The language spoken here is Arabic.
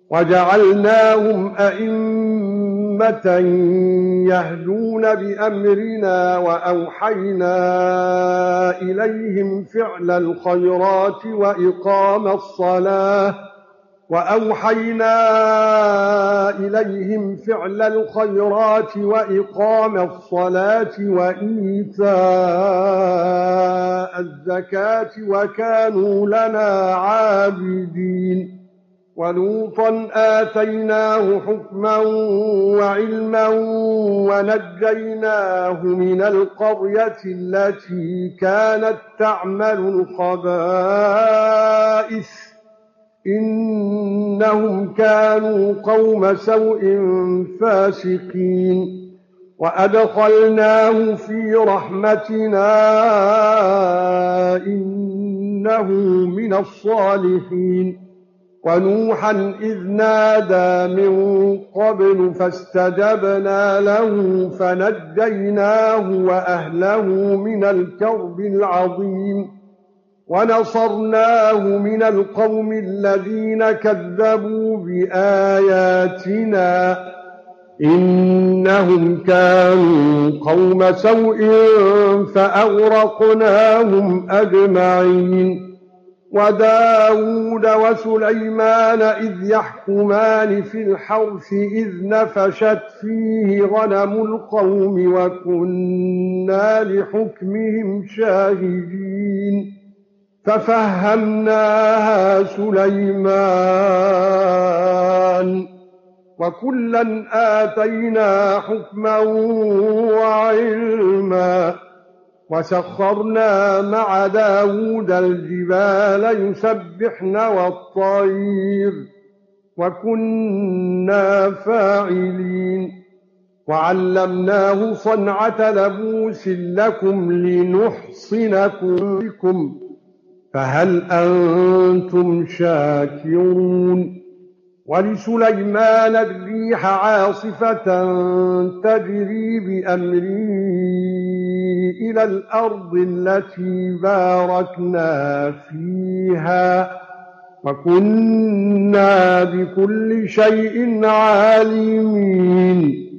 وجعلناهم أئمة يهدون بأمرنا وأوحينا إليهم فعل الخيرات وإقام الصلاة وإيتاء الزكاة وكانوا لنا عابدين. ولوطا آتيناه حكما وعلما ونجيناه من القرية التي كانت تعمل الخبائث إنهم كانوا قوم سوء فاسقين. وأدخلناه في رحمتنا إنه من الصالحين. ونوحا إذ نادى من قبل فاستجبنا له فنجيناه وأهله من الكرب العظيم ونصرناه من القوم الذين كذبوا بآياتنا إنهم كانوا قوم سوء فأغرقناهم أجمعين. وداود وسليمان إذ يحكمان في الحرث إذ نفشت فيه غنم القوم وكنا لحكمهم شاهدين. ففهمناها سليمان وكلا آتينا حكما وعلما. وسخرنا مع داود الجبال يسبحن والطير وكنا فاعلين. وعلمناه صنعة لبوس لكم لنحصنكم فهل أنتم شاكرون. ولسليمان الريح عاصفة تجري بأمره إلى الأرض التي باركنا فيها وكنا بكل شيء عالمين.